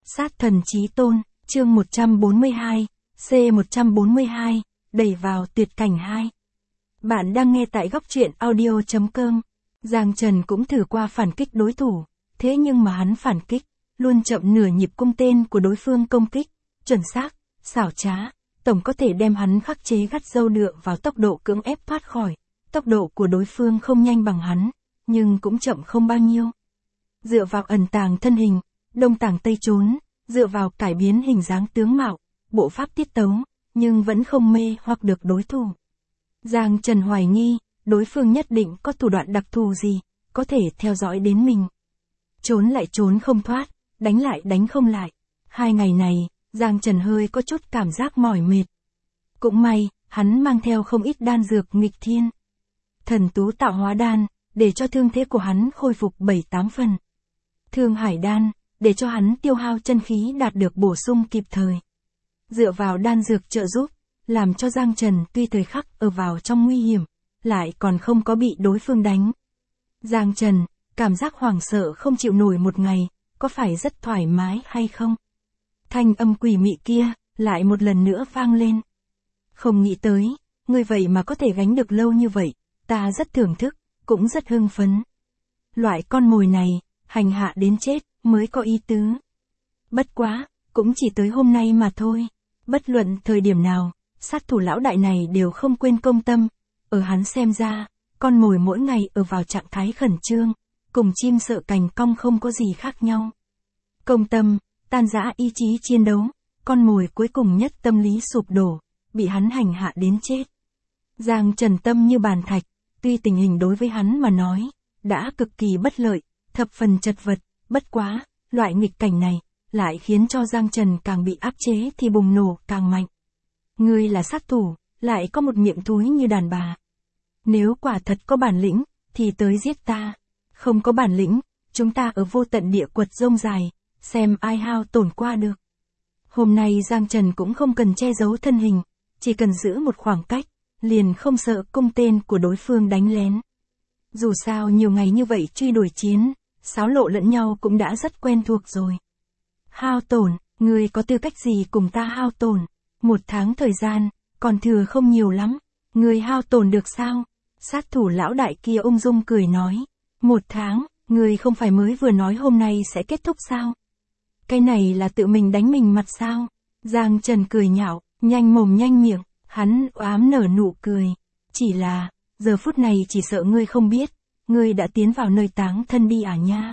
Sát thần chí tôn, chương 142, C142, đẩy vào tuyệt cảnh 2. Bạn đang nghe tại góc truyện audio.com. Giang Trần cũng thử qua phản kích đối thủ, thế nhưng mà hắn phản kích, luôn chậm nửa nhịp cung tên của đối phương công kích, chuẩn xác, xảo trá, tổng có thể đem hắn khắc chế gắt gao dựa vào tốc độ cưỡng ép thoát khỏi. Tốc độ của đối phương không nhanh bằng hắn, nhưng cũng chậm không bao nhiêu. Dựa vào ẩn tàng thân hình, đông tàng tây trốn, dựa vào cải biến hình dáng tướng mạo, bộ pháp tiết tấu, nhưng vẫn không mê hoặc được đối thủ. Giang Trần hoài nghi, đối phương nhất định có thủ đoạn đặc thù gì, có thể theo dõi đến mình. Trốn lại trốn không thoát, đánh lại đánh không lại. 2 ngày này, Giang Trần hơi có chút cảm giác mỏi mệt. Cũng may, hắn mang theo không ít đan dược nghịch thiên. Thần tú tạo hóa đan, để cho thương thế của hắn khôi phục 7-8 phần. Thương hải đan, để cho hắn tiêu hao chân khí đạt được bổ sung kịp thời. Dựa vào đan dược trợ giúp, làm cho Giang Trần tuy thời khắc ở vào trong nguy hiểm, lại còn không có bị đối phương đánh. Giang Trần, cảm giác hoảng sợ không chịu nổi một ngày, có phải rất thoải mái hay không? Thanh âm quỷ mị kia, lại một lần nữa vang lên. Không nghĩ tới, người vậy mà có thể gánh được lâu như vậy, ta rất thưởng thức, cũng rất hưng phấn. Loại con mồi này, hành hạ đến chết, mới có ý tứ. Bất quá, cũng chỉ tới hôm nay mà thôi. Bất luận thời điểm nào, sát thủ lão đại này đều không quên công tâm. Ở hắn xem ra, con mồi mỗi ngày ở vào trạng thái khẩn trương, cùng chim sợ cành cong không có gì khác nhau. Công tâm, tan rã ý chí chiến đấu, con mồi cuối cùng nhất tâm lý sụp đổ, bị hắn hành hạ đến chết. Giang Trần tâm như bàn thạch, tuy tình hình đối với hắn mà nói, đã cực kỳ bất lợi, thập phần chật vật, bất quá, loại nghịch cảnh này, lại khiến cho Giang Trần càng bị áp chế thì bùng nổ càng mạnh. Ngươi là sát thủ, lại có một miệng thúi như đàn bà. Nếu quả thật có bản lĩnh, thì tới giết ta. Không có bản lĩnh, chúng ta ở vô tận địa quật rông dài, xem ai hao tổn qua được. Hôm nay Giang Trần cũng không cần che giấu thân hình, chỉ cần giữ một khoảng cách, liền không sợ cung tên của đối phương đánh lén. Dù sao nhiều ngày như vậy truy đuổi chiến, xáo lộ lẫn nhau cũng đã rất quen thuộc rồi. Hao tổn, ngươi có tư cách gì cùng ta hao tổn? 1 tháng thời gian, còn thừa không nhiều lắm, ngươi hao tổn được sao? Sát thủ lão đại kia ung dung cười nói. 1 tháng, ngươi không phải mới vừa nói hôm nay sẽ kết thúc sao? Cái này là tự mình đánh mình mặt sao? Giang Trần cười nhạo, nhanh mồm nhanh miệng, hắn ám nở nụ cười. Chỉ là, giờ phút này chỉ sợ ngươi không biết, ngươi đã tiến vào nơi táng thân đi à nha.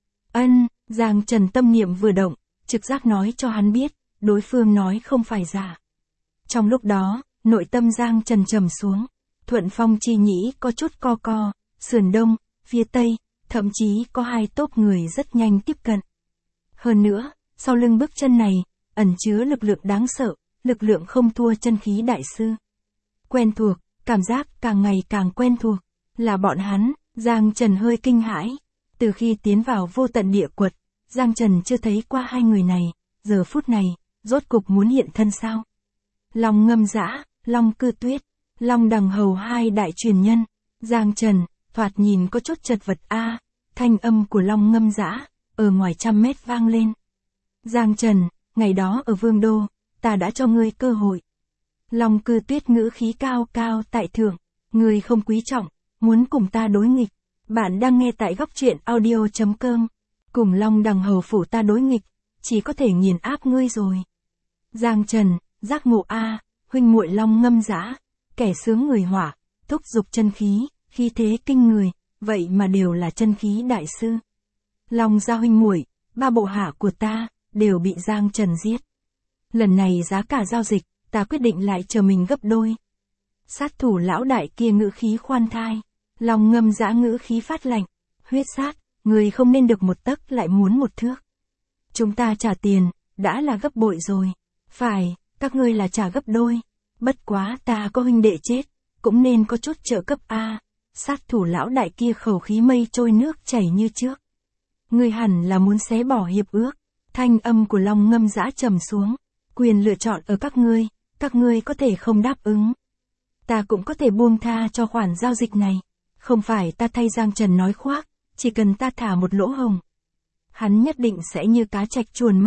Ân, Giang Trần tâm niệm vừa động, trực giác nói cho hắn biết, đối phương nói không phải giả. Trong lúc đó, nội tâm Giang Trần trầm xuống, thuận phong chi nhĩ có chút co co, sườn đông, phía tây, thậm chí có 2 tốp người rất nhanh tiếp cận. Hơn nữa, sau lưng bước chân này, ẩn chứa lực lượng đáng sợ, lực lượng không thua chân khí đại sư. Quen thuộc, cảm giác càng ngày càng quen thuộc, là bọn hắn. Giang Trần hơi kinh hãi, từ khi tiến vào vô tận địa quật, Giang Trần chưa thấy qua 2 người này, giờ phút này, rốt cục muốn hiện thân sao? Long Ngâm Dã, Long Cư Tuyết, Long Đằng Hầu 2 đại truyền nhân, Giang Trần, thoạt nhìn có chút chật vật a. Thanh âm của Long Ngâm Dã, ở ngoài 100 mét vang lên. Giang Trần, ngày đó ở Vương Đô, ta đã cho ngươi cơ hội. Long Cư Tuyết ngữ khí cao cao tại thượng, ngươi không quý trọng, muốn cùng ta đối nghịch. Bạn đang nghe tại góc truyện audio.com. Cùng Long Đằng Hầu phủ ta đối nghịch, chỉ có thể nghiền áp ngươi rồi. Giang Trần, giác ngộ a, huynh muội Long Ngâm Dã, kẻ sướng người hỏa, thúc dục chân khí, khí thế kinh người, vậy mà đều là chân khí đại sư. Long gia huynh muội, 3 bộ hạ của ta, đều bị Giang Trần giết. Lần này giá cả giao dịch, ta quyết định lại chờ mình gấp đôi. Sát thủ lão đại kia ngữ khí khoan thai, Long Ngâm Dã ngữ khí phát lạnh, huyết sát, người không nên được 1 tấc lại muốn 1 thước. Chúng ta trả tiền, đã là gấp bội rồi. Phải, các ngươi là trả gấp đôi. Bất quá ta có huynh đệ chết, cũng nên có chút trợ cấp a. Sát thủ lão đại kia khẩu khí mây trôi nước chảy như trước. Ngươi hẳn là muốn xé bỏ hiệp ước. Thanh âm của Long Ngâm Dã trầm xuống. Quyền lựa chọn ở các ngươi có thể không đáp ứng. Ta cũng có thể buông tha cho khoản giao dịch này. Không phải ta thay Giang Trần nói khoác, chỉ cần ta thả một lỗ hổng. Hắn nhất định sẽ như cá trạch chuồn mất.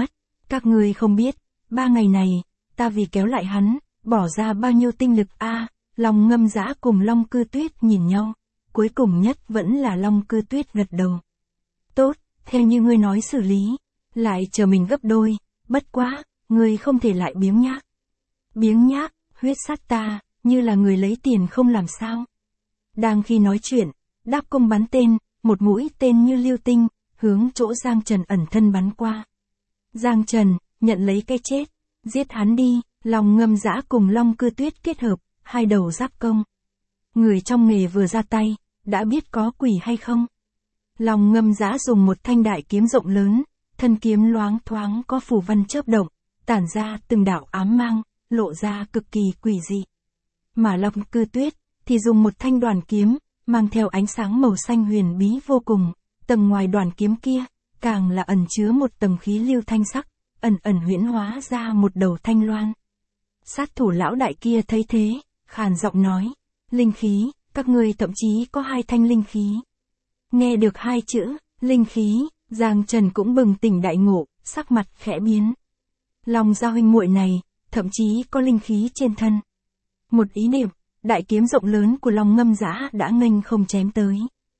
Các ngươi không biết, 3 ngày này, ta vì kéo lại hắn, bỏ ra bao nhiêu tinh lực a. Long Ngâm Dã cùng Long Cư Tuyết nhìn nhau, cuối cùng nhất vẫn là Long Cư Tuyết gật đầu. Tốt, theo như ngươi nói xử lý, lại chờ mình gấp đôi, bất quá, ngươi không thể lại biếng nhác. Biếng nhác, huyết sát ta, như là người lấy tiền không làm sao. Đang khi nói chuyện, Đáp Công bắn tên, một mũi tên như lưu tinh, hướng chỗ Giang Trần ẩn thân bắn qua. Giang Trần, nhận lấy cái chết, giết hắn đi. Long Ngâm Dã cùng Long Cư Tuyết kết hợp, hai đầu giáp công. Người trong nghề vừa ra tay, đã biết có quỷ hay không. Long Ngâm Dã dùng một thanh đại kiếm rộng lớn, thân kiếm loáng thoáng có phù văn chớp động, tản ra từng đạo ám mang, lộ ra cực kỳ quỷ dị. Mà Long Cư Tuyết thì dùng một thanh đoàn kiếm, mang theo ánh sáng màu xanh huyền bí vô cùng, tầng ngoài đoàn kiếm kia, càng là ẩn chứa một tầng khí lưu thanh sắc, ẩn ẩn huyễn hóa ra một đầu thanh loan. Sát thủ lão đại kia thấy thế, khàn giọng nói, linh khí, các ngươi thậm chí có 2 thanh linh khí. Nghe được 2 chữ, linh khí, Giang Trần cũng bừng tỉnh đại ngộ, sắc mặt khẽ biến. Long gia huynh muội này, thậm chí có linh khí trên thân. Một ý niệm, đại kiếm rộng lớn của Long Ngâm Dã đã nghênh không chém tới.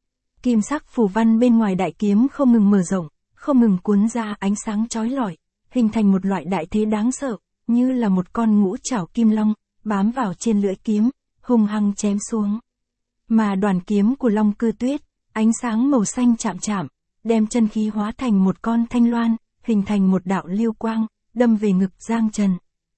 Kim sắc phù văn bên ngoài đại kiếm không ngừng mở rộng, không ngừng cuốn ra ánh sáng chói lọi, hình thành một loại đại thế đáng sợ, như là một con ngũ trảo kim long, bám vào trên lưỡi kiếm, hung hăng chém xuống. Mà đoàn kiếm của Long Cư Tuyết, ánh sáng màu xanh chạm chạm, đem chân khí hóa thành một con thanh loan, hình thành một đạo lưu quang, đâm về ngực Giang Trần.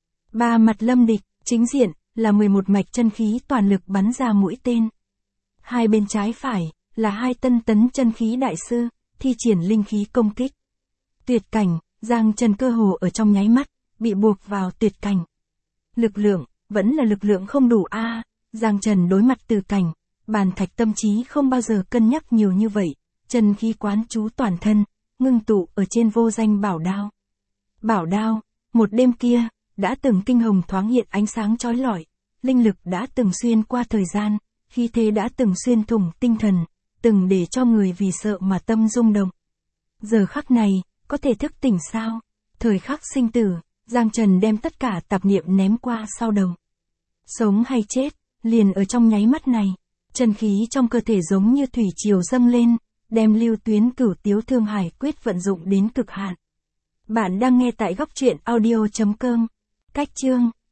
3 mặt lâm địch, chính diện, là 11 mạch chân khí toàn lực bắn ra mũi tên. Hai bên trái phải, là 2 tân tấn chân khí đại sư, thi triển linh khí công kích. Tuyệt cảnh, Giang Trần cơ hồ ở trong nháy mắt, bị buộc vào tuyệt cảnh. Lực lượng, vẫn là lực lượng không đủ a. Giang Trần đối mặt từ cảnh, bàn thạch tâm trí không bao giờ cân nhắc nhiều như vậy, chân khí quán chú toàn thân, ngưng tụ ở trên vô danh bảo đao. Bảo đao, một đêm kia, đã từng kinh hồng thoáng hiện ánh sáng chói lọi, linh lực đã từng xuyên qua thời gian, khí thế đã từng xuyên thủng tinh thần, từng để cho người vì sợ mà tâm rung động. Giờ khắc này, có thể thức tỉnh sao? Thời khắc sinh tử, Giang Trần đem tất cả tạp niệm ném qua sau đầu. Sống hay chết, liền ở trong nháy mắt này, chân khí trong cơ thể giống như thủy triều dâng lên, đem lưu tuyến Cửu Tiếu Thương Hải quyết vận dụng đến cực hạn. Bạn đang nghe tại góc truyện audio.com. Cách chương